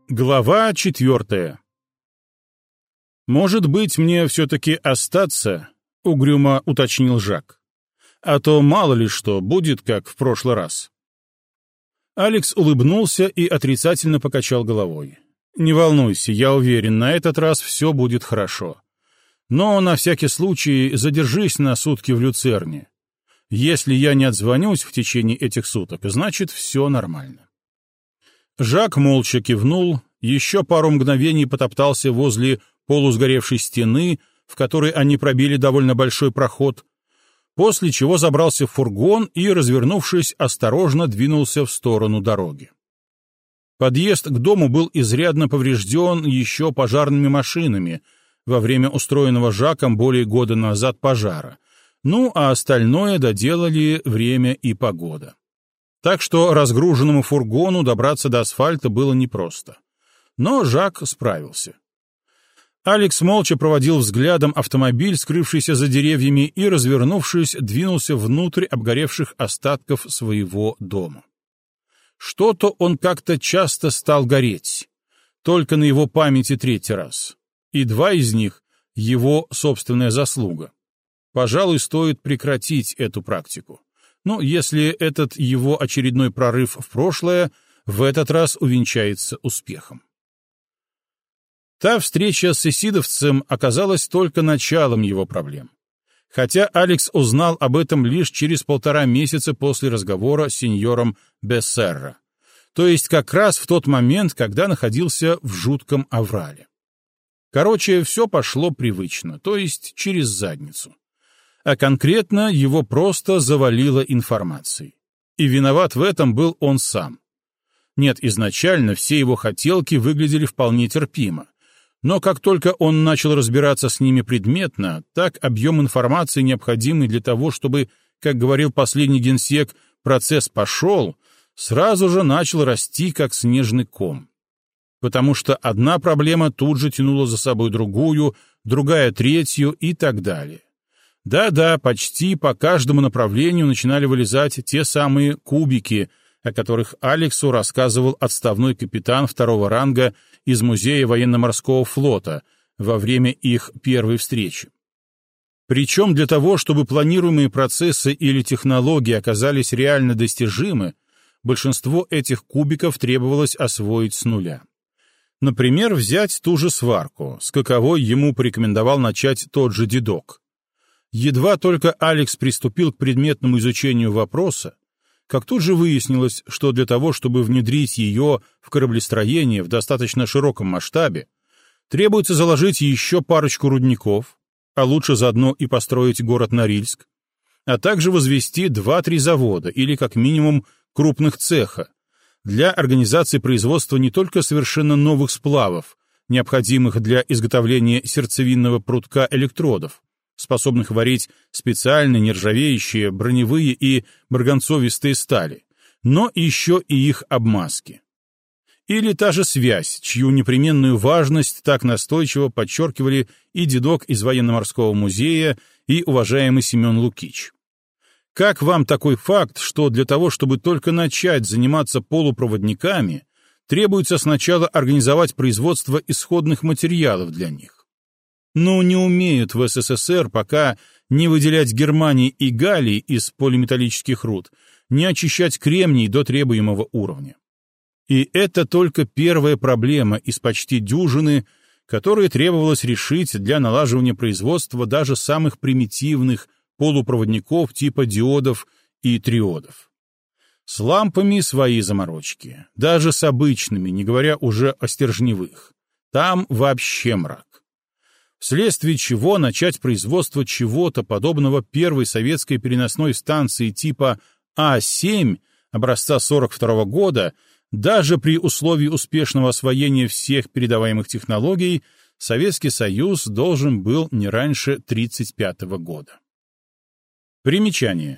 Глава 4. «Может быть, мне все-таки остаться?» — угрюмо уточнил Жак. «А то мало ли что будет, как в прошлый раз». Алекс улыбнулся и отрицательно покачал головой. «Не волнуйся, я уверен, на этот раз все будет хорошо. Но на всякий случай задержись на сутки в Люцерне. Если я не отзвонюсь в течение этих суток, значит, все нормально». Жак молча кивнул, еще пару мгновений потоптался возле полусгоревшей стены, в которой они пробили довольно большой проход, после чего забрался в фургон и, развернувшись, осторожно двинулся в сторону дороги. Подъезд к дому был изрядно поврежден еще пожарными машинами во время устроенного Жаком более года назад пожара, ну а остальное доделали время и погода. Так что разгруженному фургону добраться до асфальта было непросто. Но Жак справился. Алекс молча проводил взглядом автомобиль, скрывшийся за деревьями, и, развернувшись, двинулся внутрь обгоревших остатков своего дома. Что-то он как-то часто стал гореть, только на его памяти третий раз. И два из них — его собственная заслуга. Пожалуй, стоит прекратить эту практику. Но если этот его очередной прорыв в прошлое в этот раз увенчается успехом. Та встреча с эсидовцем оказалась только началом его проблем. Хотя Алекс узнал об этом лишь через 1,5 месяца после разговора с сеньором Бессерра, то есть как раз в тот момент, когда находился в жутком аврале. Короче, все пошло привычно, то есть через задницу. А конкретно его просто завалило информацией. И виноват в этом был он сам. Нет, изначально все его хотелки выглядели вполне терпимо. Но как только он начал разбираться с ними предметно, так объем информации, необходимый для того, чтобы, как говорил последний генсек, процесс пошел, сразу же начал расти, как снежный ком. Потому что одна проблема тут же тянула за собой другую, другая третью и так далее. Да-да, почти по каждому направлению начинали вылезать те самые кубики, о которых Алексу рассказывал отставной капитан 2-го ранга из Музея военно-морского флота во время их первой встречи. Причем для того, чтобы планируемые процессы или технологии оказались реально достижимы, большинство этих кубиков требовалось освоить с нуля. Например, взять ту же сварку, с каковой ему порекомендовал начать тот же дедок. Едва только Алекс приступил к предметному изучению вопроса, как тут же выяснилось, что для того, чтобы внедрить ее в кораблестроение в достаточно широком масштабе, требуется заложить еще парочку рудников, а лучше заодно и построить город Норильск, а также возвести 2-3 завода или как минимум крупных цеха для организации производства не только совершенно новых сплавов, необходимых для изготовления сердцевинного прутка электродов, способных варить специальные нержавеющие, броневые и марганцовистые стали, но еще и их обмазки. Или та же связь, чью непременную важность так настойчиво подчеркивали и дедок из военно-морского музея, и уважаемый Семен Лукич. Как вам такой факт, что для того, чтобы только начать заниматься полупроводниками, требуется сначала организовать производство исходных материалов для них? Но не умеют в СССР пока не выделять Германии и Галлии из полиметаллических руд, не очищать кремний до требуемого уровня. И это только первая проблема из почти дюжины, которые требовалось решить для налаживания производства даже самых примитивных полупроводников типа диодов и триодов. С лампами свои заморочки, даже с обычными, не говоря уже о стержневых. Там вообще мрак. Вследствие чего начать производство чего-то подобного первой советской переносной станции типа А-7 образца 1942 года, даже при условии успешного освоения всех передаваемых технологий, Советский Союз должен был не раньше 1935 года. Примечание.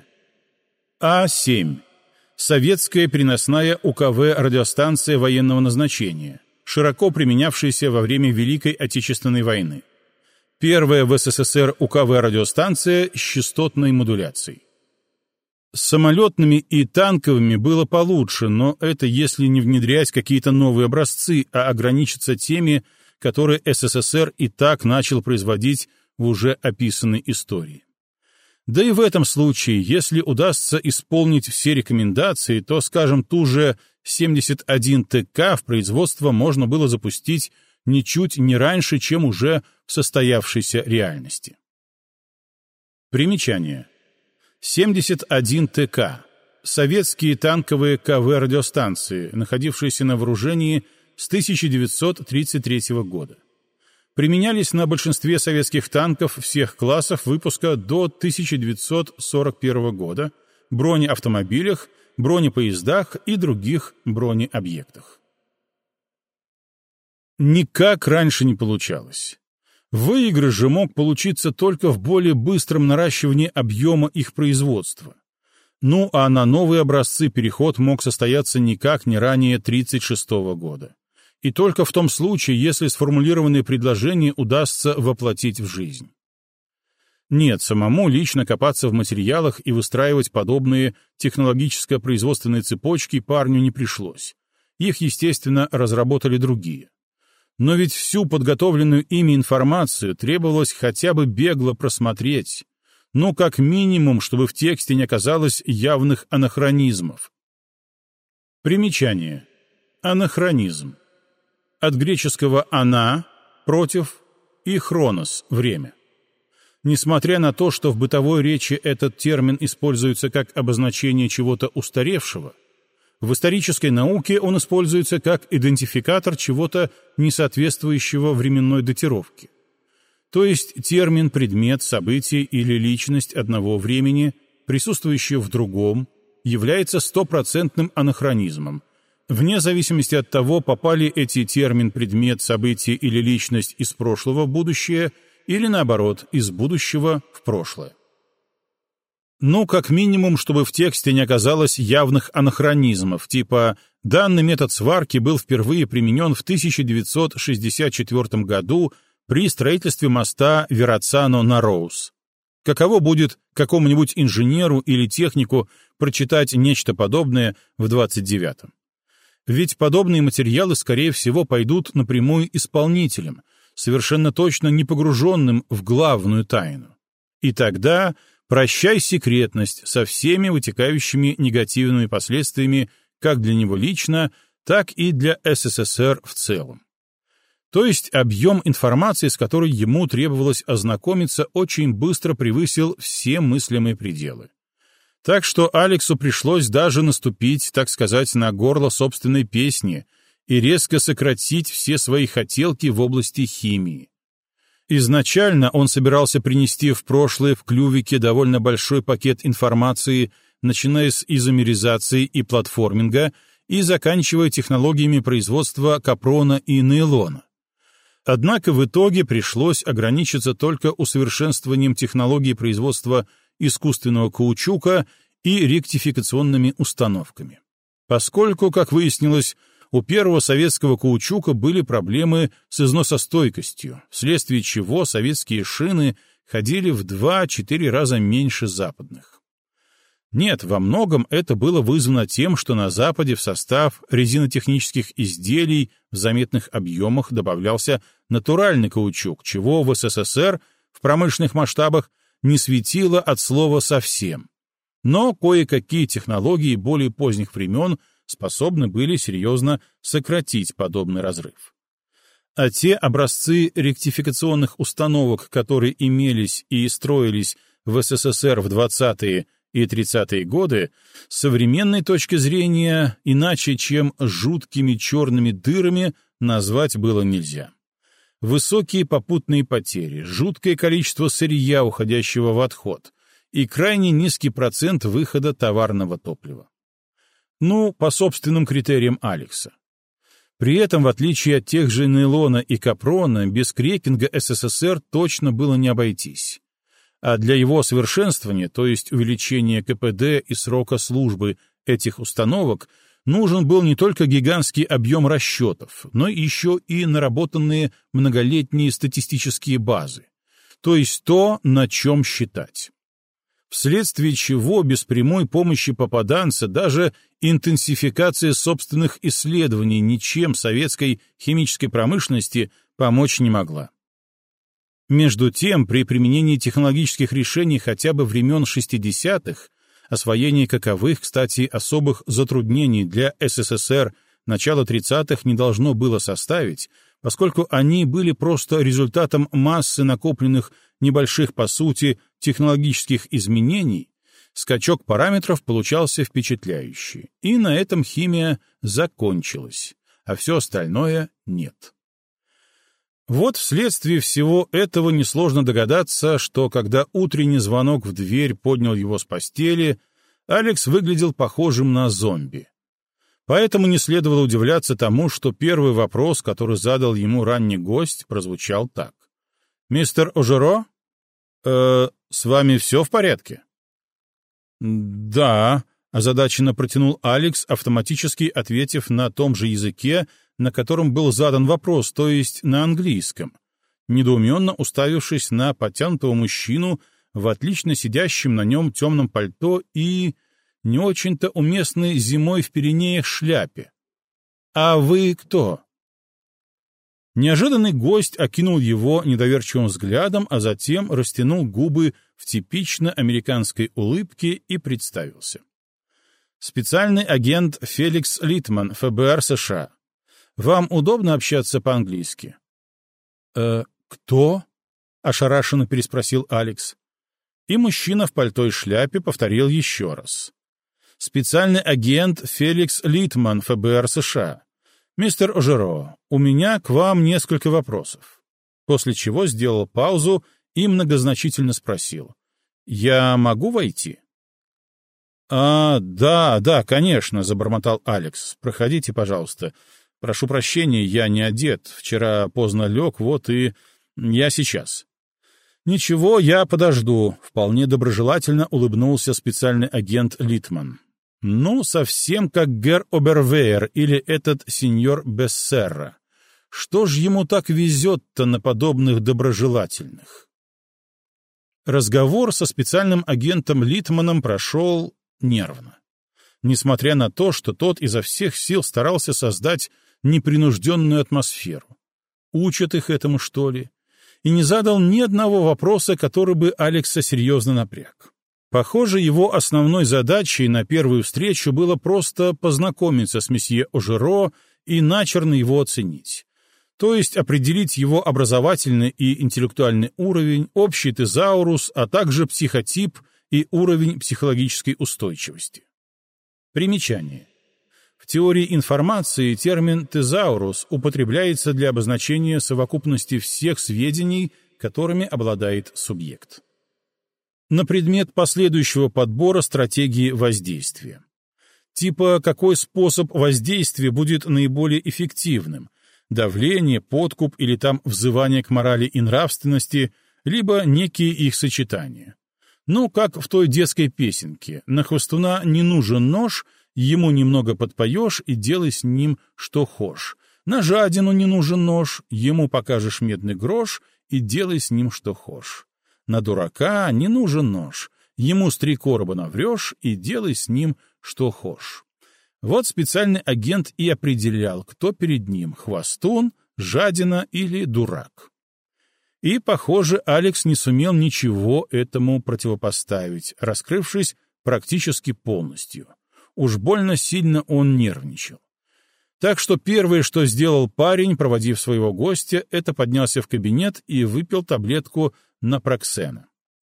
А-7. Советская переносная УКВ-радиостанция военного назначения, широко применявшаяся во время Великой Отечественной войны. Первая в СССР УКВ-радиостанция с частотной модуляцией. С самолетными и танковыми было получше, но это если не внедрять какие-то новые образцы, а ограничиться теми, которые СССР и так начал производить в уже описанной истории. Да и в этом случае, если удастся исполнить все рекомендации, то, скажем, ту же 71ТК в производство можно было запустить ничуть не раньше, чем уже в состоявшейся реальности. Примечание. 71ТК — советские танковые КВ-радиостанции, находившиеся на вооружении с 1933 года. Применялись на большинстве советских танков всех классов выпуска до 1941 года, бронеавтомобилях, бронепоездах и других бронеобъектах. Никак раньше не получалось. Выигрыш же мог получиться только в более быстром наращивании объема их производства. Ну а на новые образцы переход мог состояться никак не ранее 1936 года. И только в том случае, если сформулированные предложения удастся воплотить в жизнь. Нет, самому лично копаться в материалах и выстраивать подобные технологическо-производственные цепочки парню не пришлось. Их, естественно, разработали другие. Но ведь всю подготовленную ими информацию требовалось хотя бы бегло просмотреть, ну, как минимум, чтобы в тексте не оказалось явных анахронизмов. Примечание. Анахронизм. От греческого «ана» — «против» и «хронос» — «время». Несмотря на то, что в бытовой речи этот термин используется как обозначение чего-то устаревшего, в исторической науке он используется как идентификатор чего-то несоответствующего временной датировке. То есть термин, предмет, событие или личность одного времени, присутствующее в другом, является стопроцентным анахронизмом, вне зависимости от того, попали эти термин, предмет, событие или личность из прошлого в будущее или, наоборот, из будущего в прошлое. Ну, как минимум, чтобы в тексте не оказалось явных анахронизмов, типа «данный метод сварки был впервые применен в 1964 году при строительстве моста Верацано на Роуз». Каково будет какому-нибудь инженеру или технику прочитать нечто подобное в 29-м? Ведь подобные материалы, скорее всего, пойдут напрямую исполнителям, совершенно точно не погруженным в главную тайну. И тогда прощай секретность со всеми вытекающими негативными последствиями как для него лично, так и для СССР в целом. То есть объем информации, с которой ему требовалось ознакомиться, очень быстро превысил все мыслимые пределы. Так что Алексу пришлось даже наступить, так сказать, на горло собственной песни и резко сократить все свои хотелки в области химии. Изначально он собирался принести в прошлое в клювике довольно большой пакет информации, начиная с изомеризации и платформинга и заканчивая технологиями производства капрона и нейлона. Однако в итоге пришлось ограничиться только усовершенствованием технологий производства искусственного каучука и ректификационными установками. Поскольку, как выяснилось, у первого советского каучука были проблемы с износостойкостью, вследствие чего советские шины ходили в 2-4 раза меньше западных. Нет, во многом это было вызвано тем, что на Западе в состав резинотехнических изделий в заметных объемах добавлялся натуральный каучук, чего в СССР в промышленных масштабах не светило от слова совсем. Но кое-какие технологии более поздних времен способны были серьезно сократить подобный разрыв. А те образцы ректификационных установок, которые имелись и строились в СССР в 20-е и 30-е годы, с современной точки зрения иначе, чем жуткими черными дырами, назвать было нельзя. Высокие попутные потери, жуткое количество сырья, уходящего в отход, и крайне низкий процент выхода товарного топлива. Ну, по собственным критериям Алекса. При этом, в отличие от тех же нейлона и капрона, без крекинга СССР точно было не обойтись. А для его совершенствования, то есть увеличения КПД и срока службы этих установок, нужен был не только гигантский объем расчетов, но еще и наработанные многолетние статистические базы, то есть то, на чем считать. В вследствие чего без прямой помощи попаданца даже интенсификация собственных исследований ничем советской химической промышленности помочь не могла. Между тем, при применении технологических решений хотя бы времен 60-х, освоение каковых, кстати, особых затруднений для СССР начала 30-х не должно было составить, поскольку они были просто результатом массы накопленных небольших по сути технологических изменений, скачок параметров получался впечатляющий, и на этом химия закончилась, а все остальное нет. Вот вследствие всего этого несложно догадаться, что когда утренний звонок в дверь поднял его с постели, Алекс выглядел похожим на зомби. Поэтому не следовало удивляться тому, что первый вопрос, который задал ему ранний гость, прозвучал так. «Мистер Ожеро? С вами все в порядке?» «Да», — озадаченно протянул Алекс, автоматически ответив на том же языке, на котором был задан вопрос, то есть на английском, недоуменно уставившись на подтянутого мужчину в отлично сидящем на нем темном пальто и не очень-то уместной зимой в Пиренеях шляпе. «А вы кто?» Неожиданный гость окинул его недоверчивым взглядом, а затем растянул губы в типично американской улыбке и представился. «Специальный агент Феликс Литман, ФБР США. Вам удобно общаться по-английски?» «Кто?» — ошарашенно переспросил Алекс. И мужчина в пальто и шляпе повторил еще раз. «Специальный агент Феликс Литман, ФБР США. Мистер Ожеро, у меня к вам несколько вопросов». После чего сделал паузу и многозначительно спросил. «Я могу войти?» Да, конечно», — забормотал Алекс. «Проходите, пожалуйста. Прошу прощения, я не одет. Вчера поздно лег, вот и... Я сейчас». «Ничего, я подожду», — вполне доброжелательно улыбнулся специальный агент Литман. «Ну, совсем как гер Обервейер или этот сеньор Бессерра. Что ж ему так везет-то на подобных доброжелательных?» Разговор со специальным агентом Литманом прошел нервно. Несмотря на то, что тот изо всех сил старался создать непринужденную атмосферу. Учат их этому, что ли? И не задал ни одного вопроса, который бы Алекса серьезно напряг. Похоже, его основной задачей на первую встречу было просто познакомиться с месье Ожеро и начерно его оценить. То есть определить его образовательный и интеллектуальный уровень, общий тезаурус, а также психотип и уровень психологической устойчивости. Примечание. В теории информации термин «тезаурус» употребляется для обозначения совокупности всех сведений, которыми обладает субъект. На предмет последующего подбора стратегии воздействия. Типа, какой способ воздействия будет наиболее эффективным? Давление, подкуп или там взывание к морали и нравственности, либо некие их сочетания. Ну, как в той детской песенке «На хвостуна не нужен нож», ему немного подпоешь и делай с ним что хошь. На жадину не нужен нож, ему покажешь медный грош и делай с ним что хошь. На дурака не нужен нож, ему с 3 короба наврешь и делай с ним что хошь. Вот специальный агент и определял, кто перед ним — хвостун, жадина или дурак. И, похоже, Алекс не сумел ничего этому противопоставить, раскрывшись практически полностью. Уж больно сильно он нервничал. Так что первое, что сделал парень, проводив своего гостя, это поднялся в кабинет и выпил таблетку напроксена.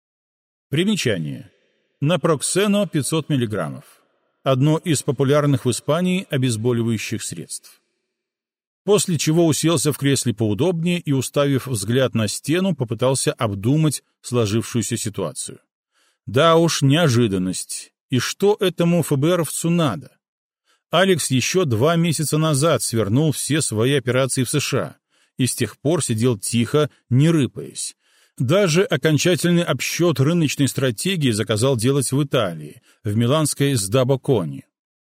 Примечание. Напроксено 500 мг. Одно из популярных в Испании обезболивающих средств. После чего уселся в кресле поудобнее и, уставив взгляд на стену, попытался обдумать сложившуюся ситуацию. Да уж, неожиданность. И что этому ФБРовцу надо? Алекс еще 2 месяца назад свернул все свои операции в США и с тех пор сидел тихо, не рыпаясь. Даже окончательный обсчет рыночной стратегии заказал делать в Италии, в миланской Сдабо-Кони.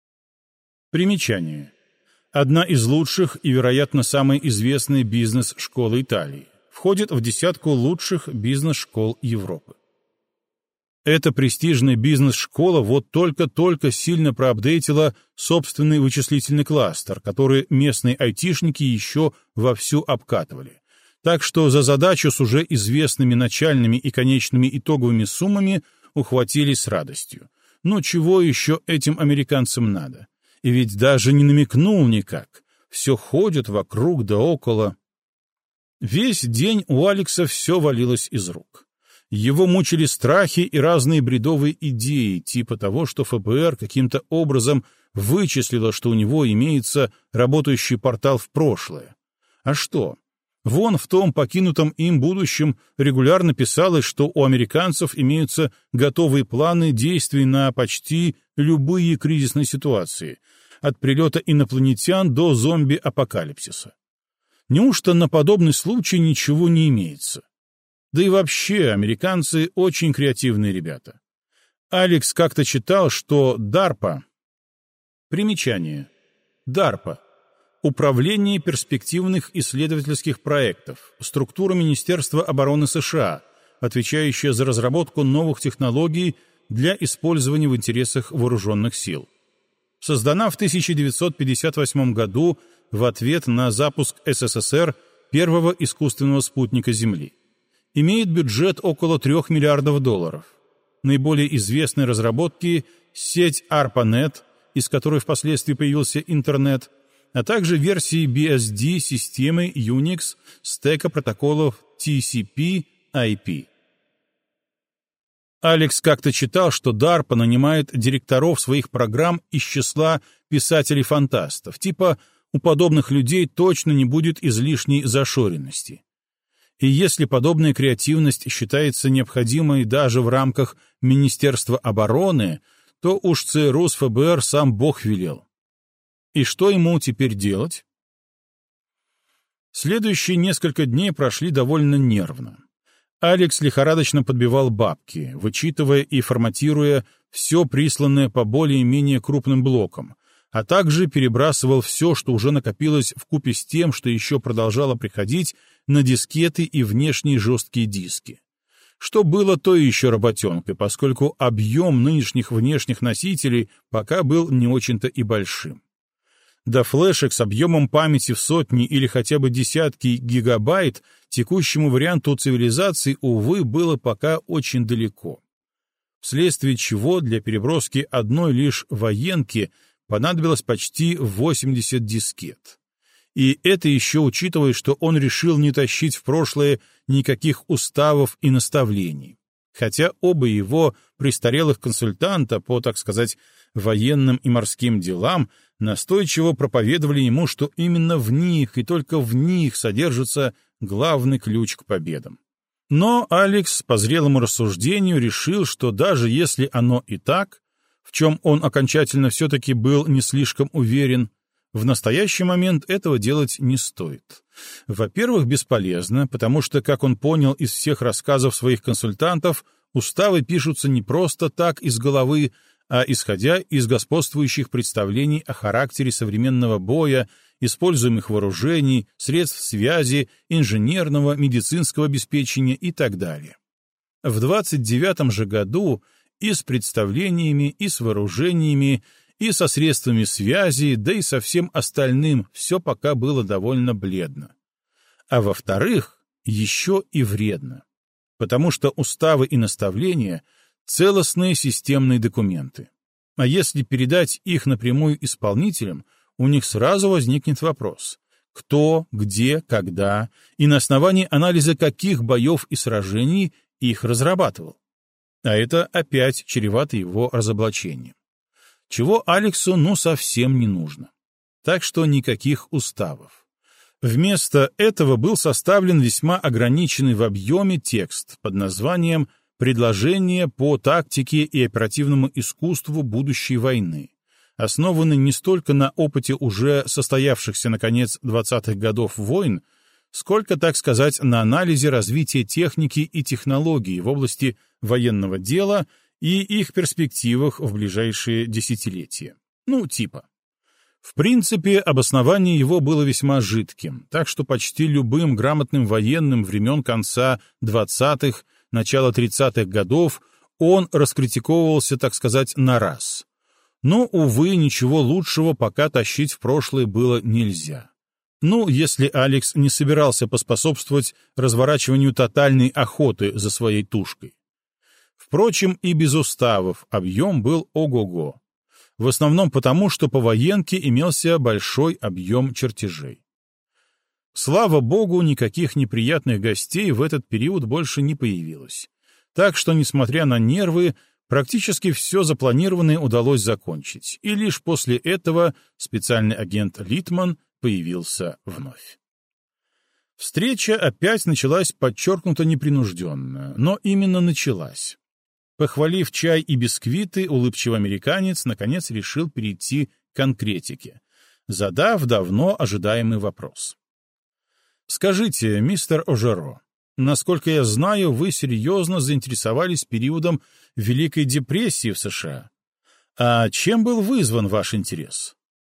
Примечание. Одна из лучших и, вероятно, самая известная бизнес-школа Италии. Входит в 10 лучших бизнес-школ Европы. Эта престижная бизнес-школа вот только-только сильно проапдейтила собственный вычислительный кластер, который местные айтишники еще вовсю обкатывали. Так что за задачу с уже известными начальными и конечными итоговыми суммами ухватились с радостью. Но чего еще этим американцам надо? И ведь даже не намекнул никак. Все ходит вокруг да около. Весь день у Алекса все валилось из рук. Его мучили страхи и разные бредовые идеи, типа того, что ФБР каким-то образом вычислило, что у него имеется работающий портал в прошлое. А что? Вон в том покинутом им будущем регулярно писалось, что у американцев имеются готовые планы действий на почти любые кризисные ситуации, от прилета инопланетян до зомби-апокалипсиса. Неужто на подобный случай ничего не имеется? Да и вообще, американцы очень креативные ребята. Алекс как-то читал, что DARPA... Примечание. DARPA. Управление перспективных исследовательских проектов, структура Министерства обороны США, отвечающая за разработку новых технологий для использования в интересах вооруженных сил. Создана в 1958 году в ответ на запуск СССР первого искусственного спутника Земли. Имеет бюджет около $3 миллиардов. Наиболее известные разработки — сеть ARPANET, из которой впоследствии появился интернет, а также версии BSD системы Unix, стека протоколов TCP/IP. Алекс как-то читал, что DARPA нанимает директоров своих программ из числа писателей-фантастов, типа у подобных людей точно не будет излишней зашоренности. И если подобная креативность считается необходимой даже в рамках Министерства обороны, то уж ЦРУ с ФБР сам Бог велел. И что ему теперь делать? Следующие несколько дней прошли довольно нервно. Алекс лихорадочно подбивал бабки, вычитывая и форматируя все присланное по более-менее крупным блокам, а также перебрасывал все, что уже накопилось вкупе с тем, что еще продолжало приходить на дискеты и внешние жесткие диски. Что было то еще работенкой, поскольку объем нынешних внешних носителей пока был не очень-то и большим. До флешек с объемом памяти в сотни или хотя бы десятки гигабайт текущему варианту цивилизации, увы, было пока очень далеко. Вследствие чего для переброски одной лишь военки понадобилось почти 80 дискет. И это еще учитывая, что он решил не тащить в прошлое никаких уставов и наставлений. Хотя оба его престарелых консультанта по, так сказать, военным и морским делам настойчиво проповедовали ему, что именно в них и только в них содержится главный ключ к победам. Но Алекс по зрелому рассуждению решил, что даже если оно и так, в чем он окончательно все-таки был не слишком уверен, в настоящий момент этого делать не стоит. Во-первых, бесполезно, потому что, как он понял из всех рассказов своих консультантов, уставы пишутся не просто так из головы, а исходя из господствующих представлений о характере современного боя, используемых вооружений, средств связи, инженерного, медицинского обеспечения и так далее. В 29-м же году и с представлениями, и с вооружениями, и со средствами связи, да и со всем остальным все пока было довольно бледно. А во-вторых, еще и вредно, потому что уставы и наставления — целостные системные документы. А если передать их напрямую исполнителям, у них сразу возникнет вопрос: кто, где, когда и на основании анализа каких боев и сражений их разрабатывал. А это опять чревато его разоблачением. Чего Алексу совсем не нужно. Так что никаких уставов. Вместо этого был составлен весьма ограниченный в объеме текст под названием «Предложение по тактике и оперативному искусству будущей войны», основанный не столько на опыте уже состоявшихся на конец 20-х годов войн, сколько, так сказать, на анализе развития техники и технологий в области военного дела и их перспективах в ближайшие десятилетия. В принципе, обоснование его было весьма жидким, так что почти любым грамотным военным времен конца 20-х, начала 30-х годов Он раскритиковывался, так сказать, на раз. Но, увы, ничего лучшего пока тащить в прошлое было нельзя. Ну, если Алекс не собирался поспособствовать разворачиванию тотальной охоты за своей тушкой. Впрочем, и без уставов объем был ого-го. В основном потому, что по военке имелся большой объем чертежей. Слава богу, никаких неприятных гостей в этот период больше не появилось. Так что, несмотря на нервы, практически все запланированное удалось закончить, и лишь после этого специальный агент Литман появился вновь. Встреча опять началась подчеркнуто непринужденно, но именно началась. Похвалив чай и бисквиты, улыбчивый американец наконец решил перейти к конкретике, задав давно ожидаемый вопрос. «Скажите, мистер Ожеро, насколько я знаю, вы серьезно заинтересовались периодом Великой депрессии в США. А чем был вызван ваш интерес?»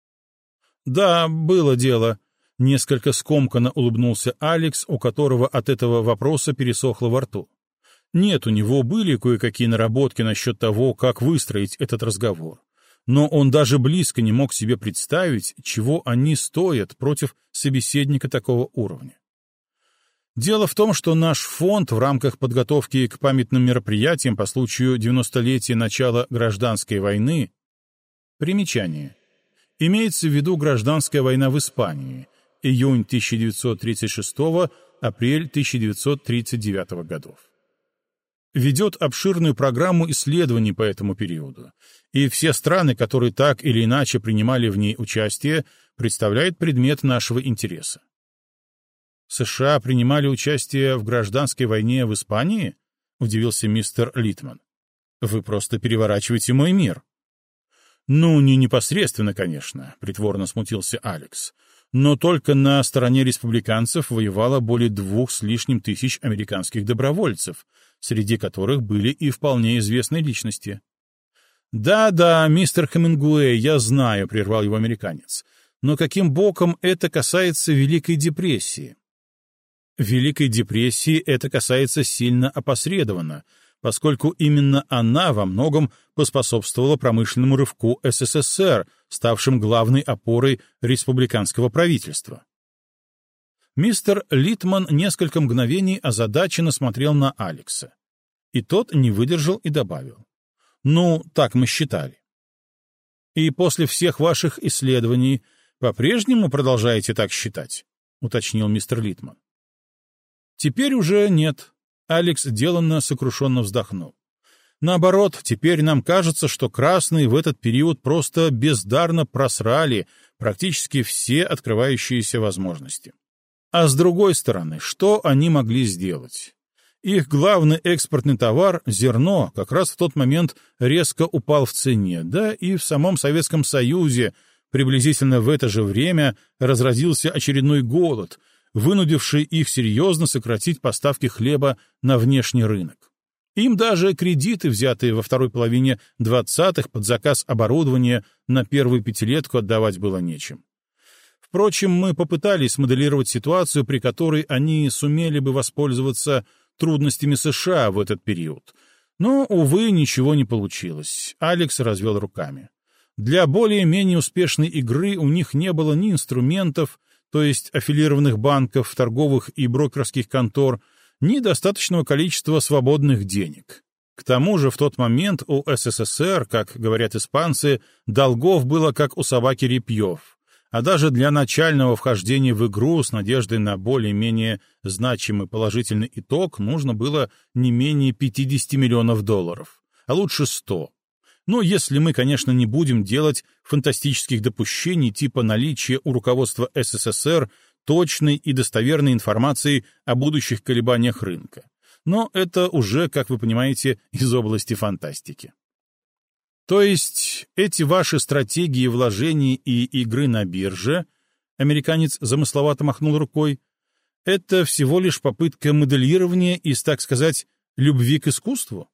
«Да, было дело», — несколько скомканно улыбнулся Алекс, у которого от этого вопроса пересохло во рту. Нет, у него были кое-какие наработки насчет того, как выстроить этот разговор. Но он даже близко не мог себе представить, чего они стоят против собеседника такого уровня. Дело в том, что наш фонд в рамках подготовки к памятным мероприятиям по случаю 90-летия начала Гражданской войны... Примечание. Имеется в виду Гражданская война в Испании, июнь 1936, апрель 1939 годов. Ведет обширную программу исследований по этому периоду, и все страны, которые так или иначе принимали в ней участие, представляют предмет нашего интереса. США принимали участие в гражданской войне в Испании? Удивился мистер Литман. Вы просто переворачиваете мой мир. Ну, не непосредственно, конечно, притворно смутился Алекс. Но только на стороне республиканцев воевало более 2 с лишним тысяч американских добровольцев, среди которых были и вполне известные личности. «Да-да, мистер Хемингуэй, я знаю», — прервал его американец. «Но каким боком это касается Великой депрессии?» Великой депрессии это касается сильно опосредованно, поскольку именно она во многом поспособствовала промышленному рывку СССР, ставшим главной опорой республиканского правительства. Мистер Литман несколько мгновений озадаченно смотрел на Алекса. И тот не выдержал и добавил. «Ну, так мы считали». «И после всех ваших исследований по-прежнему продолжаете так считать?» — уточнил мистер Литман. «Теперь уже нет», — Алекс деланно сокрушенно вздохнул. «Наоборот, теперь нам кажется, что красные в этот период просто бездарно просрали практически все открывающиеся возможности. А с другой стороны, что они могли сделать? Их главный экспортный товар, зерно, как раз в тот момент резко упал в цене, да и в самом Советском Союзе приблизительно в это же время разразился очередной голод, вынудивший их серьезно сократить поставки хлеба на внешний рынок. Им даже кредиты, взятые во второй половине 20-х под заказ оборудования, на первую пятилетку отдавать было нечем. Впрочем, мы попытались моделировать ситуацию, при которой они сумели бы воспользоваться трудностями США в этот период. Но, увы, ничего не получилось. Алекс развел руками. Для более-менее успешной игры у них не было ни инструментов, то есть аффилированных банков, торговых и брокерских контор, ни достаточного количества свободных денег. К тому же в тот момент у СССР, как говорят испанцы, долгов было как у собаки репьев, а даже для начального вхождения в игру с надеждой на более-менее значимый положительный итог нужно было не менее $50 миллионов, а лучше 100. Но если мы, конечно, не будем делать фантастических допущений типа наличия у руководства СССР точной и достоверной информации о будущих колебаниях рынка. Но это уже, как вы понимаете, из области фантастики. То есть эти ваши стратегии вложений и игры на бирже, американец замысловато махнул рукой, это всего лишь попытка моделирования из, так сказать, любви к искусству?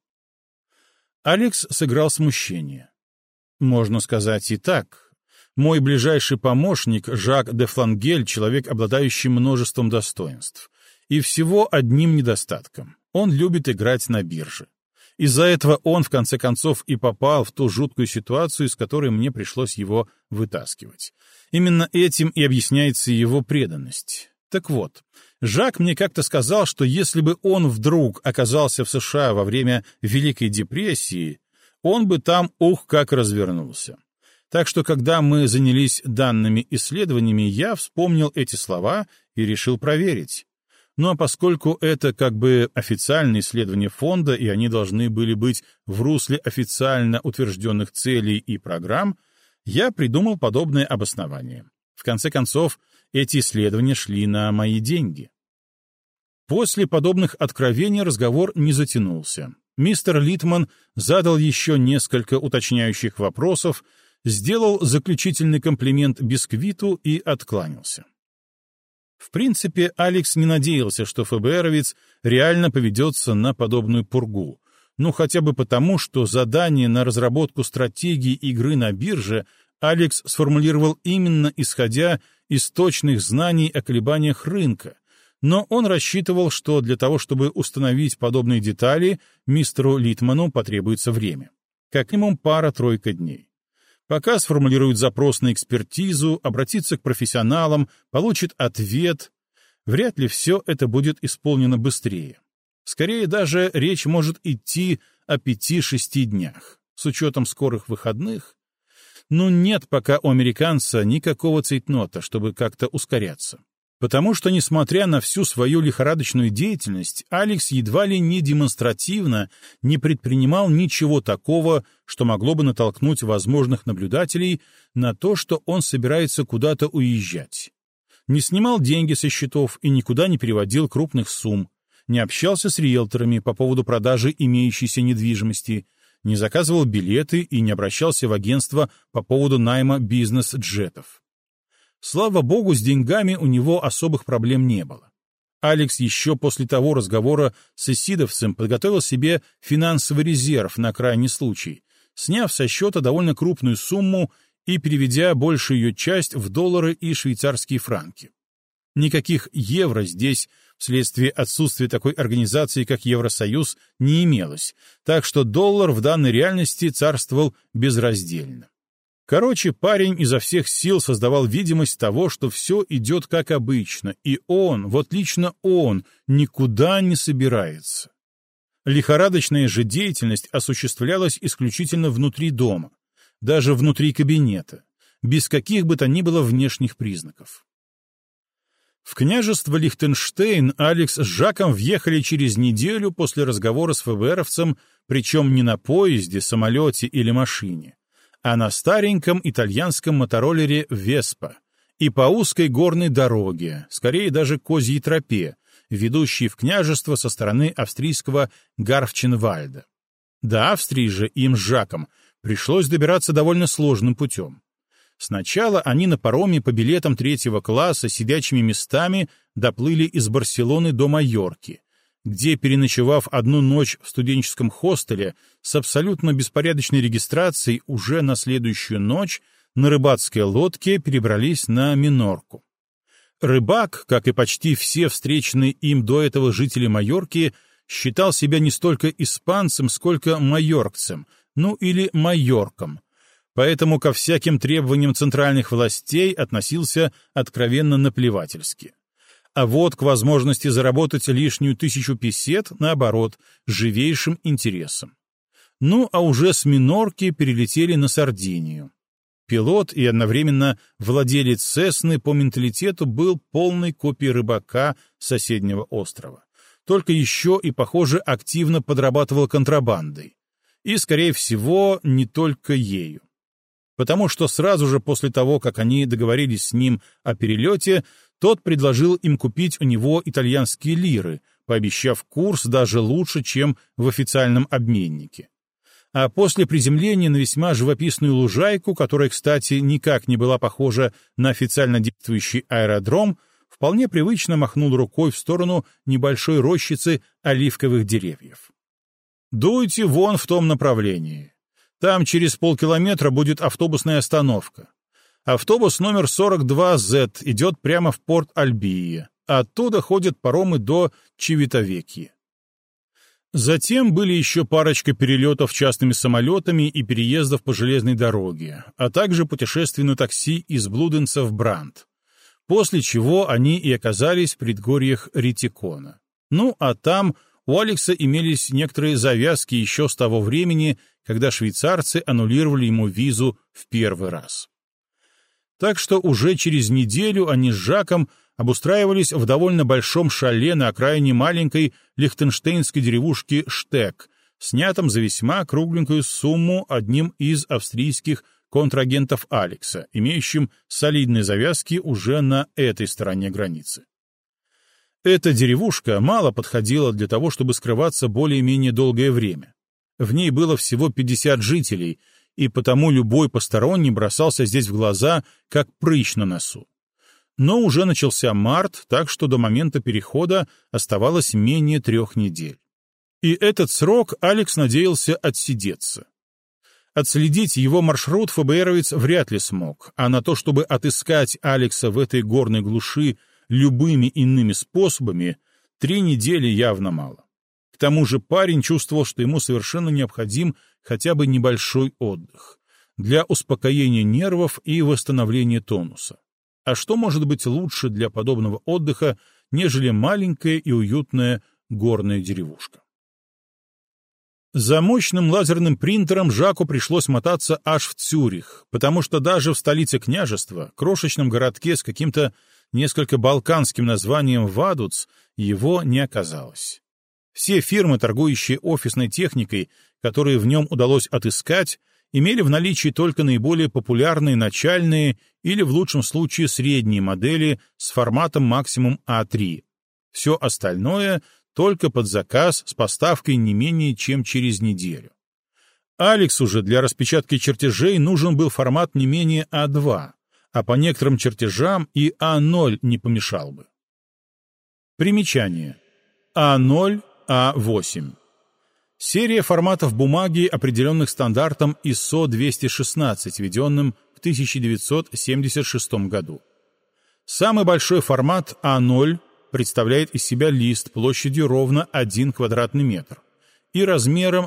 Алекс сыграл смущение. Можно сказать и так. Мой ближайший помощник, Жак де Флангель, человек, обладающий множеством достоинств. И всего одним недостатком. Он любит играть на бирже. Из-за этого он, в конце концов, и попал в ту жуткую ситуацию, из которой мне пришлось его вытаскивать. Именно этим и объясняется его преданность. Так вот, Жак мне как-то сказал, что если бы он вдруг оказался в США во время Великой депрессии, он бы там, как развернулся. Так что, когда мы занялись данными исследованиями, я вспомнил эти слова и решил проверить. Ну а поскольку это как бы официальные исследования фонда, и они должны были быть в русле официально утвержденных целей и программ, я придумал подобное обоснование. В конце концов, эти исследования шли на мои деньги. После подобных откровений разговор не затянулся. Мистер Литман задал еще несколько уточняющих вопросов, сделал заключительный комплимент бисквиту и откланялся. В принципе, Алекс не надеялся, что ФБРовец реально поведется на подобную пургу, хотя бы потому, что задание на разработку стратегии игры на бирже Алекс сформулировал именно исходя из точных знаний о колебаниях рынка, но он рассчитывал, что для того, чтобы установить подобные детали, мистеру Литману потребуется время. Как минимум пара-тройка дней. Пока сформулирует запрос на экспертизу, обратится к профессионалам, получит ответ. Вряд ли все это будет исполнено быстрее. Скорее даже речь может идти о 5-6 днях. С учетом скорых выходных. Нет пока у американца никакого цейтнота, чтобы как-то ускоряться. Потому что, несмотря на всю свою лихорадочную деятельность, Алекс едва ли не демонстративно не предпринимал ничего такого, что могло бы натолкнуть возможных наблюдателей на то, что он собирается куда-то уезжать. Не снимал деньги со счетов и никуда не переводил крупных сумм, не общался с риэлторами по поводу продажи имеющейся недвижимости, не заказывал билеты и не обращался в агентство по поводу найма бизнес-джетов. Слава богу, с деньгами у него особых проблем не было. Алекс еще после того разговора с эссидовцем подготовил себе финансовый резерв на крайний случай, сняв со счета довольно крупную сумму и переведя большую ее часть в доллары и швейцарские франки. Никаких евро здесь, вследствие отсутствия такой организации, как Евросоюз, не имелось, так что доллар в данной реальности царствовал безраздельно. Короче, парень изо всех сил создавал видимость того, что все идет как обычно, и он, вот лично он, никуда не собирается. Лихорадочная же деятельность осуществлялась исключительно внутри дома, даже внутри кабинета, без каких бы то ни было внешних признаков. В княжество Лихтенштейн Алекс с Жаком въехали через неделю после разговора с ФБРовцем, причем не на поезде, самолете или машине, а на стареньком итальянском мотороллере «Веспа» и по узкой горной дороге, скорее даже козьей тропе, ведущей в княжество со стороны австрийского Гарфченвальда. До Австрии же им с Жаком пришлось добираться довольно сложным путем. Сначала они на пароме по билетам 3-го класса с сидячими местами доплыли из Барселоны до Майорки, где, переночевав одну ночь в студенческом хостеле с абсолютно беспорядочной регистрацией, уже на следующую ночь на рыбацкой лодке перебрались на Минорку. Рыбак, как и почти все встреченные им до этого жители Майорки, считал себя не столько испанцем, сколько майоркцем, или майорком, поэтому ко всяким требованиям центральных властей относился откровенно наплевательски. А вот к возможности заработать лишнюю 1000 песет, наоборот, с живейшим интересом. А уже с Минорки перелетели на Сардинию. Пилот и одновременно владелец Сесны по менталитету был полной копией рыбака соседнего острова. Только еще и, похоже, активно подрабатывал контрабандой. И, скорее всего, не только ею. Потому что сразу же после того, как они договорились с ним о перелете, тот предложил им купить у него итальянские лиры, пообещав курс даже лучше, чем в официальном обменнике. А после приземления на весьма живописную лужайку, которая, кстати, никак не была похожа на официально действующий аэродром, вполне привычно махнул рукой в сторону небольшой рощицы оливковых деревьев. «Дуйте вон в том направлении. Там через полкилометра будет автобусная остановка. Автобус номер 42Z идет прямо в порт Альбии, а оттуда ходят паромы до Чивитавекьи». Затем были еще парочка перелетов частными самолетами и переездов по железной дороге, а также путешествий на такси из Блуденса в Бранд, после чего они и оказались в предгорьях Ретикона. Ну, а там у Алекса имелись некоторые завязки еще с того времени, когда швейцарцы аннулировали ему визу в первый раз. Так что уже через неделю они с Жаком обустраивались в довольно большом шале на окраине маленькой лихтенштейнской деревушки Штек, снятом за весьма кругленькую сумму одним из австрийских контрагентов Алекса, имеющим солидные завязки уже на этой стороне границы. Эта деревушка мало подходила для того, чтобы скрываться более-менее долгое время. В ней было всего 50 жителей, и потому любой посторонний бросался здесь в глаза, как прыщ на носу. Но уже начался март, так что до момента перехода оставалось менее 3 недель. И этот срок Алекс надеялся отсидеться. Отследить его маршрут ФБРовец вряд ли смог, а на то, чтобы отыскать Алекса в этой горной глуши любыми иными способами, 3 недели явно мало. К тому же парень чувствовал, что ему совершенно необходим хотя бы небольшой отдых для успокоения нервов и восстановления тонуса. А что может быть лучше для подобного отдыха, нежели маленькая и уютная горная деревушка? За мощным лазерным принтером Жаку пришлось мотаться аж в Цюрих, потому что даже в столице княжества, крошечном городке с каким-то несколько балканским названием Вадуц, его не оказалось. Все фирмы, торгующие офисной техникой, которые в нем удалось отыскать, имели в наличии только наиболее популярные начальные или, в лучшем случае, средние модели с форматом максимум А3. Все остальное только под заказ с поставкой не менее чем через неделю. Алексу же для распечатки чертежей нужен был формат не менее А2, а по некоторым чертежам и А0 не помешал бы. Примечание. А0, А8. Серия форматов бумаги, определенных стандартом ISO-216, введенным в 1976 году. Самый большой формат А0 представляет из себя лист площадью ровно 1 квадратный метр и размером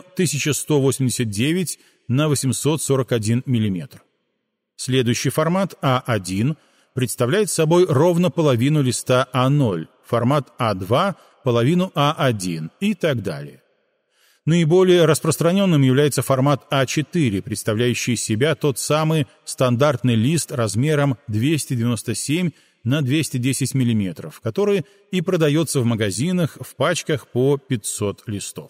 1189 на 841 мм. Следующий формат А1 представляет собой ровно половину листа А0, формат А2 — половину А1 и так далее. Наиболее распространенным является формат А4, представляющий из себя тот самый стандартный лист размером 297 на 210 мм, который и продается в магазинах в пачках по 500 листов.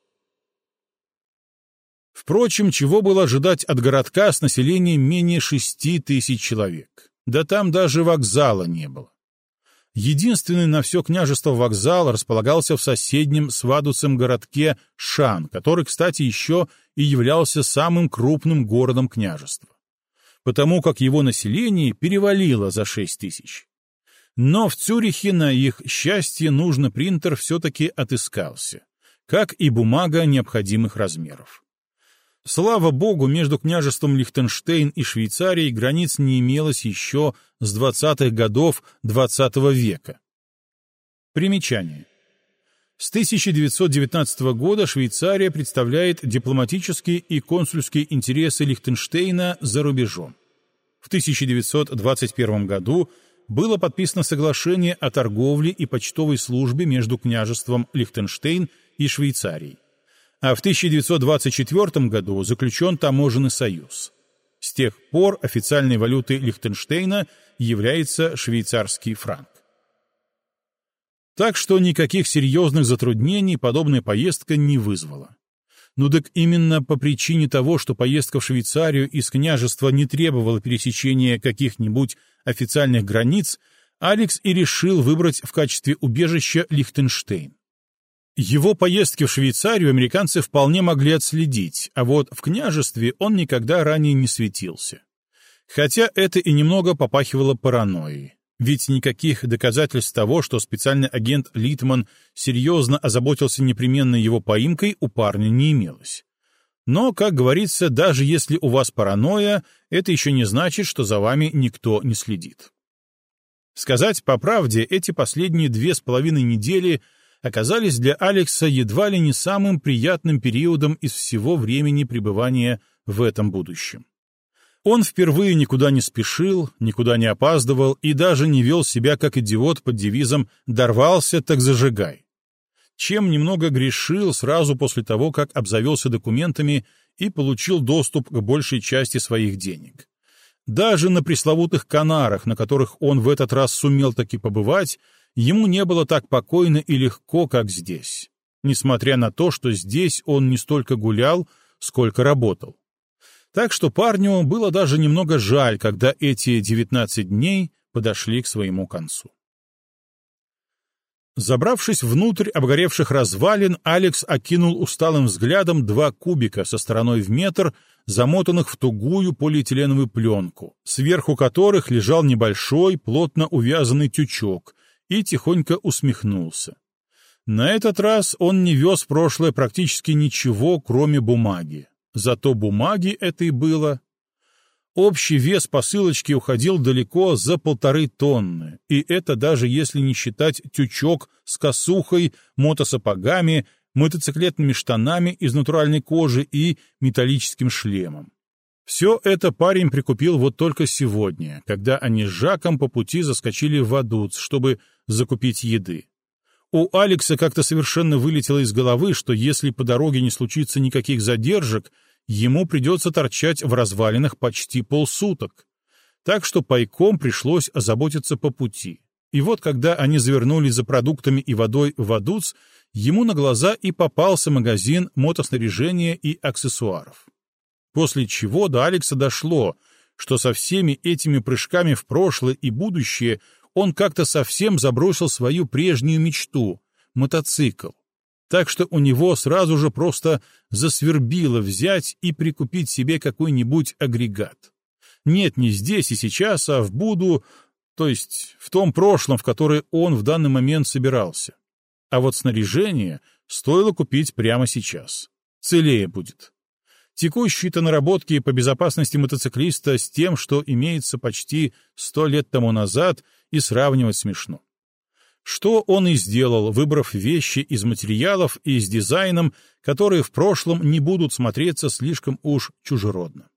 Впрочем, чего было ожидать от городка с населением менее 6 тысяч человек? Да там даже вокзала не было. Единственный на все княжество вокзал располагался в соседнем с Вадуцем городке Шан, который, кстати, еще и являлся самым крупным городом княжества, потому как его население перевалило за 6 тысяч. Но в Цюрихе, на их счастье, нужный принтер все-таки отыскался, как и бумага необходимых размеров. Слава богу, между княжеством Лихтенштейн и Швейцарией границ не имелось еще с 20-х годов XX века. Примечание. С 1919 года Швейцария представляет дипломатические и консульские интересы Лихтенштейна за рубежом. В 1921 году было подписано соглашение о торговле и почтовой службе между княжеством Лихтенштейн и Швейцарией. А в 1924 году заключен таможенный союз. С тех пор официальной валютой Лихтенштейна является швейцарский франк. Так что никаких серьезных затруднений подобная поездка не вызвала. Ну так именно по причине того, что поездка в Швейцарию из княжества не требовала пересечения каких-нибудь официальных границ, Алекс и решил выбрать в качестве убежища Лихтенштейн. Его поездки в Швейцарию американцы вполне могли отследить, а вот в княжестве он никогда ранее не светился. Хотя это и немного попахивало паранойей. Ведь никаких доказательств того, что специальный агент Литман серьезно озаботился непременной его поимкой, у парня не имелось. Но, как говорится, даже если у вас паранойя, это еще не значит, что за вами никто не следит. Сказать по правде, эти последние 2,5 недели оказались для Алекса едва ли не самым приятным периодом из всего времени пребывания в этом будущем. Он впервые никуда не спешил, никуда не опаздывал и даже не вел себя как идиот под девизом «дорвался, так зажигай». Чем немного грешил сразу после того, как обзавелся документами и получил доступ к большей части своих денег. Даже на пресловутых Канарах, на которых он в этот раз сумел таки побывать, ему не было так покойно и легко, как здесь, несмотря на то, что здесь он не столько гулял, сколько работал. Так что парню было даже немного жаль, когда эти 19 дней подошли к своему концу. Забравшись внутрь обгоревших развалин, Алекс окинул усталым взглядом 2 кубика со стороной в метр, замотанных в тугую полиэтиленовую пленку, сверху которых лежал небольшой, плотно увязанный тючок, и тихонько усмехнулся. На этот раз он не вез в прошлое практически ничего, кроме бумаги. Зато бумаги этой было. Общий вес посылочки уходил далеко за 1,5 тонны, и это даже если не считать тючок с косухой, мотосапогами, мотоциклетными штанами из натуральной кожи и металлическим шлемом. Все это парень прикупил вот только сегодня, когда они с Жаком по пути заскочили в Вадуц, чтобы закупить еды. У Алекса как-то совершенно вылетело из головы, что если по дороге не случится никаких задержек, ему придется торчать в развалинах почти полсуток. Так что пайком пришлось озаботиться по пути. И вот когда они завернули за продуктами и водой в Вадуц, ему на глаза и попался магазин мотоснаряжения и аксессуаров. После чего до Алекса дошло, что со всеми этими прыжками в прошлое и будущее он как-то совсем забросил свою прежнюю мечту — мотоцикл. Так что у него сразу же просто засвербило взять и прикупить себе какой-нибудь агрегат. Нет, не здесь и сейчас, а в буду, то есть в том прошлом, в которое он в данный момент собирался. А вот снаряжение стоило купить прямо сейчас. Целее будет. Текущие-то наработки по безопасности мотоциклиста с тем, что имеется почти 100 лет тому назад, и сравнивать смешно. Что он и сделал, выбрав вещи из материалов и с дизайном, которые в прошлом не будут смотреться слишком уж чужеродно.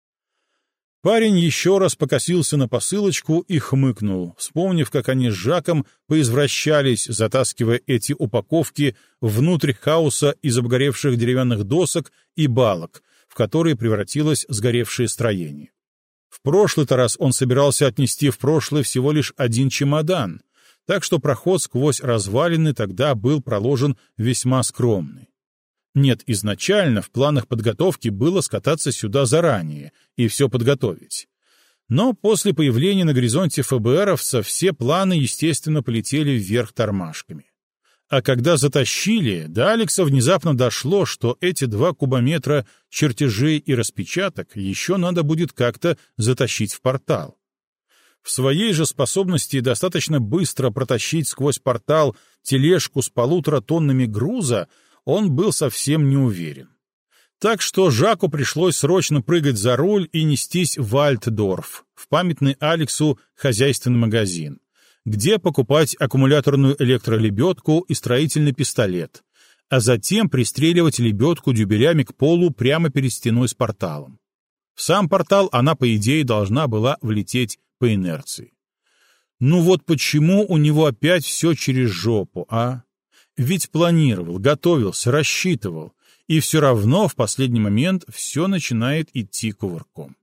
Парень еще раз покосился на посылочку и хмыкнул, вспомнив, как они с Жаком поизвращались, затаскивая эти упаковки внутрь хаоса из обгоревших деревянных досок и балок, в которые превратилось сгоревшее строение. В прошлый-то раз он собирался отнести в прошлое всего лишь 1 чемодан, так что проход сквозь развалины тогда был проложен весьма скромный. Нет, изначально в планах подготовки было скататься сюда заранее и все подготовить. Но после появления на горизонте ФБРовца все планы, естественно, полетели вверх тормашками. А когда затащили, до Алекса внезапно дошло, что эти 2 кубометра чертежей и распечаток еще надо будет как-то затащить в портал. В своей же способности достаточно быстро протащить сквозь портал тележку с 1,5 тоннами груза он был совсем не уверен. Так что Жаку пришлось срочно прыгать за руль и нестись в Альтдорф, в памятный Алексу хозяйственный магазин, где покупать аккумуляторную электролебедку и строительный пистолет, а затем пристреливать лебедку дюбелями к полу прямо перед стеной с порталом. В сам портал она, по идее, должна была влететь по инерции. Ну вот почему у него опять все через жопу, а? Ведь планировал, готовился, рассчитывал, и все равно в последний момент все начинает идти кувырком.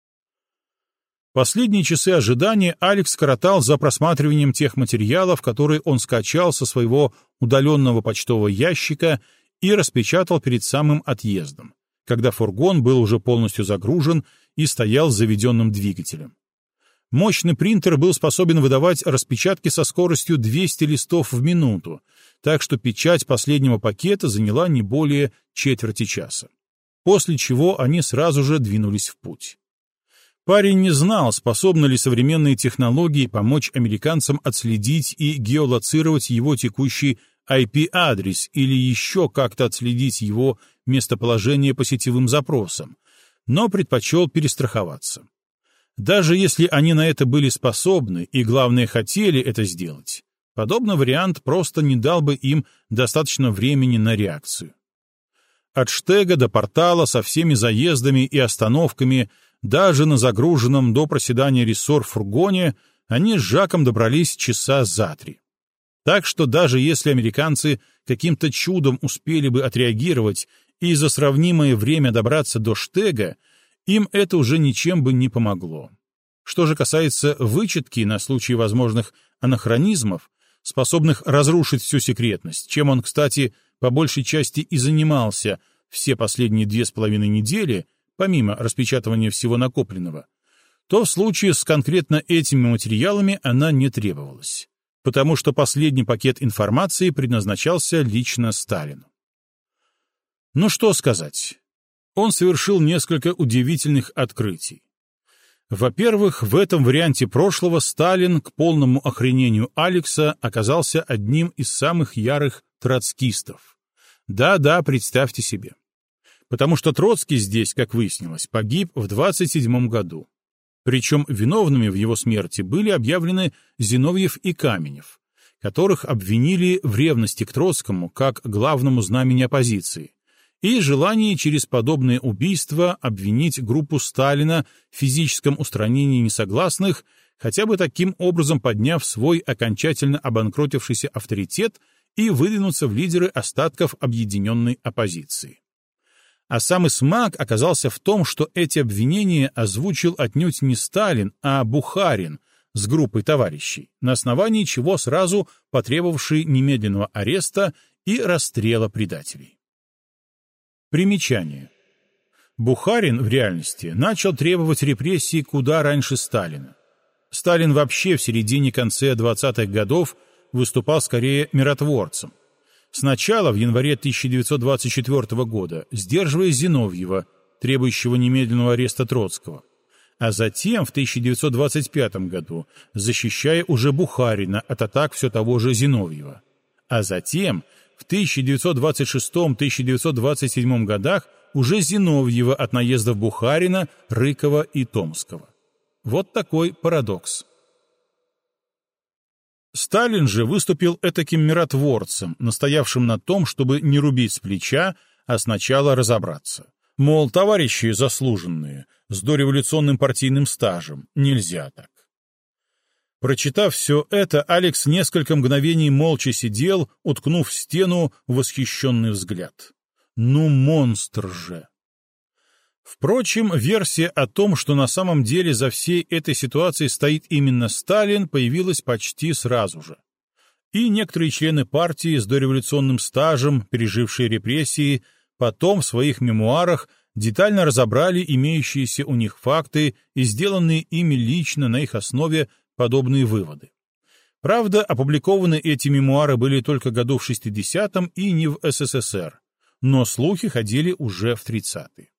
Последние часы ожидания Алекс коротал за просматриванием тех материалов, которые он скачал со своего удаленного почтового ящика и распечатал перед самым отъездом, когда фургон был уже полностью загружен и стоял с заведенным двигателем. Мощный принтер был способен выдавать распечатки со скоростью 200 листов в минуту, так что печать последнего пакета заняла не более четверти часа. После чего они сразу же двинулись в путь. Парень не знал, способны ли современные технологии помочь американцам отследить и геолоцировать его текущий IP-адрес или еще как-то отследить его местоположение по сетевым запросам, но предпочел перестраховаться. Даже если они на это были способны и, главное, хотели это сделать, подобный вариант просто не дал бы им достаточно времени на реакцию. От Штега до портала со всеми заездами и остановками, даже на загруженном до проседания рессор фургоне, они с Жаком добрались часа за 3. Так что даже если американцы каким-то чудом успели бы отреагировать и за сравнимое время добраться до Штега, им это уже ничем бы не помогло. Что же касается вычетки на случай возможных анахронизмов, способных разрушить всю секретность, чем он, кстати, по большей части и занимался все последние 2,5 недели, помимо распечатывания всего накопленного, то в случае с конкретно этими материалами она не требовалась, потому что последний пакет информации предназначался лично Сталину. Ну что сказать? Он совершил несколько удивительных открытий. Во-первых, в этом варианте прошлого Сталин, к полному охренению Алекса, оказался одним из самых ярых троцкистов. Да-да, представьте себе. Потому что Троцкий здесь, как выяснилось, погиб в 27 году. Причем виновными в его смерти были объявлены Зиновьев и Каменев, которых обвинили в ревности к Троцкому как главному знамени оппозиции, и желании через подобное убийство обвинить группу Сталина в физическом устранении несогласных, хотя бы таким образом подняв свой окончательно обанкротившийся авторитет и выдвинуться в лидеры остатков объединенной оппозиции. А самый смак оказался в том, что эти обвинения озвучил отнюдь не Сталин, а Бухарин с группой товарищей, на основании чего сразу потребовавший немедленного ареста и расстрела предателей. Примечание. Бухарин в реальности начал требовать репрессий куда раньше Сталина. Сталин вообще в середине-конце 20-х годов выступал скорее миротворцем. Сначала в январе 1924 года, сдерживая Зиновьева, требующего немедленного ареста Троцкого, а затем в 1925 году, защищая уже Бухарина от атак все того же Зиновьева, а затем в 1926-1927 годах уже Зиновьева от наездов Бухарина, Рыкова и Томского. Вот такой парадокс. Сталин же выступил этаким миротворцем, настоявшим на том, чтобы не рубить с плеча, а сначала разобраться. Мол, товарищи заслуженные, с дореволюционным партийным стажем, нельзя так. Прочитав все это, Алекс несколько мгновений молча сидел, уткнув в стену восхищенный взгляд. Ну, монстр же! Впрочем, версия о том, что на самом деле за всей этой ситуацией стоит именно Сталин, появилась почти сразу же. И некоторые члены партии с дореволюционным стажем, пережившие репрессии, потом в своих мемуарах детально разобрали имеющиеся у них факты и сделанные ими лично на их основе подобные выводы. Правда, опубликованы эти мемуары были только году в 60-м и не в СССР, но слухи ходили уже в 30-е.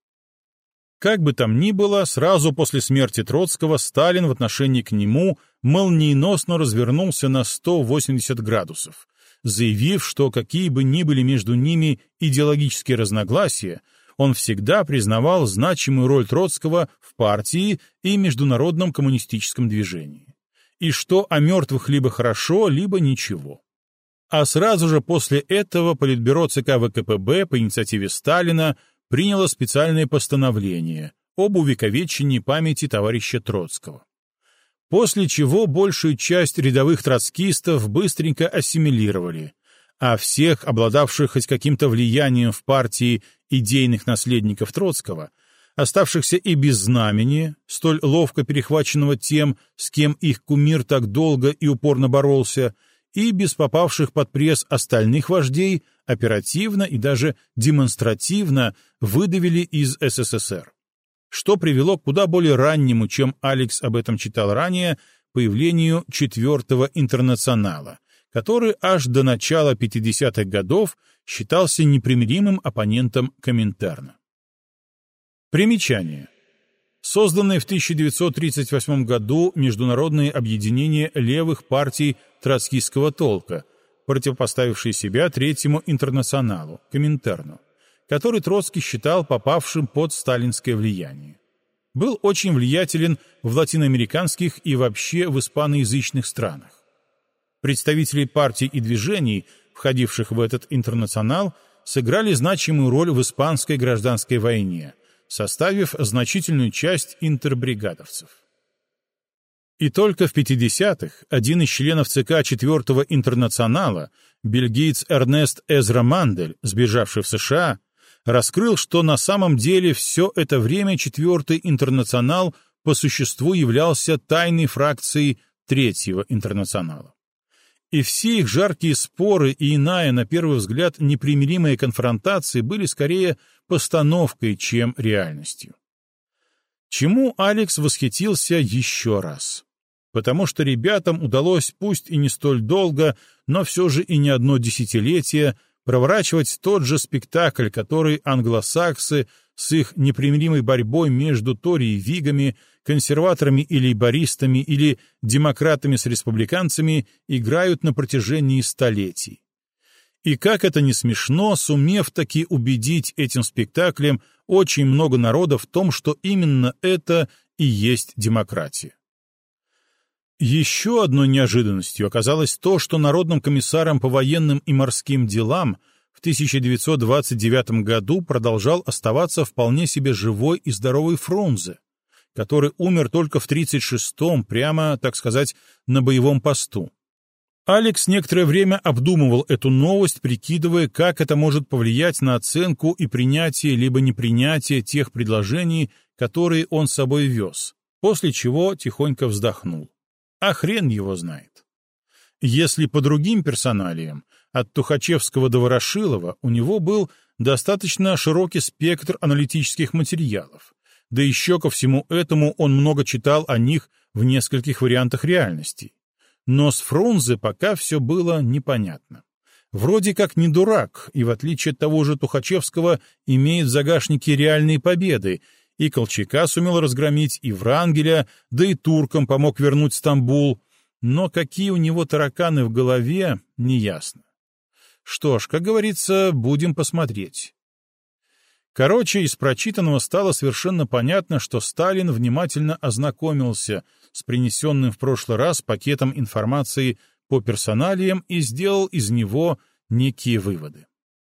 Как бы там ни было, сразу после смерти Троцкого Сталин в отношении к нему молниеносно развернулся на 180 градусов, заявив, что какие бы ни были между ними идеологические разногласия, он всегда признавал значимую роль Троцкого в партии и международном коммунистическом движении, и что о мертвых либо хорошо, либо ничего. А сразу же после этого Политбюро ЦК ВКПБ по инициативе Сталина приняло специальное постановление об увековечении памяти товарища Троцкого. После чего большую часть рядовых троцкистов быстренько ассимилировали, а всех, обладавших хоть каким-то влиянием в партии идейных наследников Троцкого, оставшихся и без знамени, столь ловко перехваченного тем, с кем их кумир так долго и упорно боролся, и без попавших под пресс остальных вождей, оперативно и даже демонстративно выдавили из СССР, что привело к куда более раннему, чем Алекс об этом читал ранее, появлению Четвертого интернационала, который аж до начала 50-х годов считался непримиримым оппонентом Коминтерна. Примечание. Созданное в 1938 году Международное объединение левых партий троцкистского толка, противопоставившее себя Третьему интернационалу, Коминтерну, который Троцкий считал попавшим под сталинское влияние. Был очень влиятелен в латиноамериканских и вообще в испаноязычных странах. Представители партий и движений, входивших в этот интернационал, сыграли значимую роль в испанской гражданской войне, составив значительную часть интербригадовцев. И только в 50-х один из членов ЦК 4-го интернационала, бельгиец Эрнест Эзра Мандель, сбежавший в США, раскрыл, что на самом деле все это время 4-й интернационал по существу являлся тайной фракцией 3-го интернационала. И все их жаркие споры и иная, на первый взгляд, непримиримые конфронтации были скорее постановкой, чем реальностью. Чему Алекс восхитился еще раз? Потому что ребятам удалось, пусть и не столь долго, но все же и не одно десятилетие, проворачивать тот же спектакль, который англосаксы с их непримиримой борьбой между Тори и Вигами, консерваторами и лейбористами или демократами с республиканцами играют на протяжении столетий. И как это ни смешно, сумев таки убедить этим спектаклем очень много народа в том, что именно это и есть демократия. Еще одной неожиданностью оказалось то, что народным комиссаром по военным и морским делам в 1929 году продолжал оставаться вполне себе живой и здоровый Фрунзе, который умер только в 1936-м, прямо, так сказать, на боевом посту. Алекс некоторое время обдумывал эту новость, прикидывая, как это может повлиять на оценку и принятие либо непринятие тех предложений, которые он с собой вез, после чего тихонько вздохнул. А хрен его знает. Если по другим персоналиям, от Тухачевского до Ворошилова, у него был достаточно широкий спектр аналитических материалов, да еще ко всему этому он много читал о них в нескольких вариантах реальностей. Но с Фрунзе пока все было непонятно. Вроде как не дурак, и в отличие от того же Тухачевского имеет в загашнике реальные победы, и Колчака сумел разгромить, и Врангеля, да и туркам помог вернуть Стамбул. Но какие у него тараканы в голове, неясно. Что ж, как говорится, будем посмотреть. Короче, из прочитанного стало совершенно понятно, что Сталин внимательно ознакомился с принесенным в прошлый раз пакетом информации по персоналиям и сделал из него некие выводы.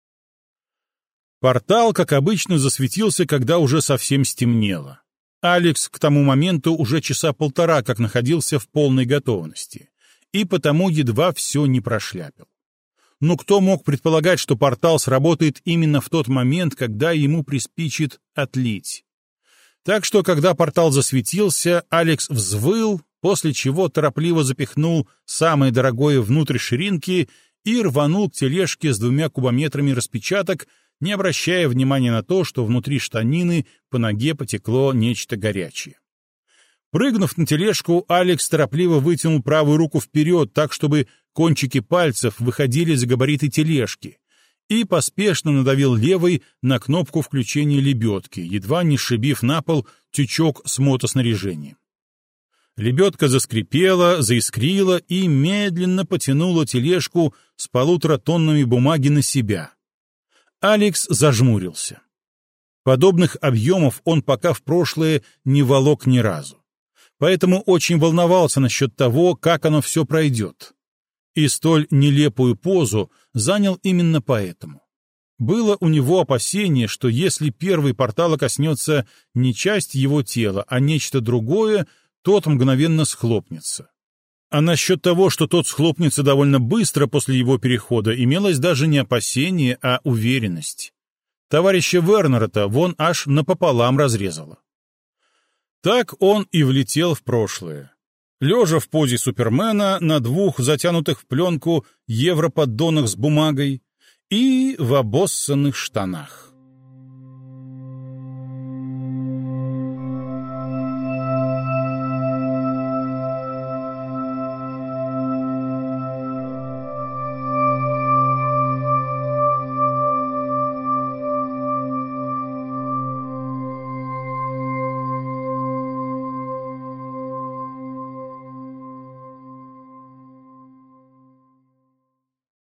Портал, как обычно, засветился, когда уже совсем стемнело. Алекс к тому моменту уже часа полтора как находился в полной готовности, и потому едва все не прошляпил. Но кто мог предполагать, что портал сработает именно в тот момент, когда ему приспичит отлить? Так что, когда портал засветился, Алекс взвыл, после чего торопливо запихнул самое дорогое внутрь ширинки и рванул к тележке с 2 кубометрами распечаток, не обращая внимания на то, что внутри штанины по ноге потекло нечто горячее. Прыгнув на тележку, Алекс торопливо вытянул правую руку вперед, так, чтобы кончики пальцев выходили за габариты тележки, и поспешно надавил левой на кнопку включения лебедки, едва не сшибив на пол тючок с мотоснаряжением. Лебедка заскрипела, заискрила и медленно потянула тележку с 1,5 тоннами бумаги на себя. Алекс зажмурился. Подобных объемов он пока в прошлое не волок ни разу. Поэтому очень волновался насчет того, как оно все пройдет. И столь нелепую позу занял именно поэтому. Было у него опасение, что если первый портала коснется не часть его тела, а нечто другое, тот мгновенно схлопнется. А насчет того, что тот схлопнется довольно быстро после его перехода, имелось даже не опасение, а уверенность. Товарища Вернера-то вон аж напополам разрезало. Так он и влетел в прошлое. Лежа в позе Супермена на 2 затянутых в пленку европоддонах с бумагой и в обоссанных штанах.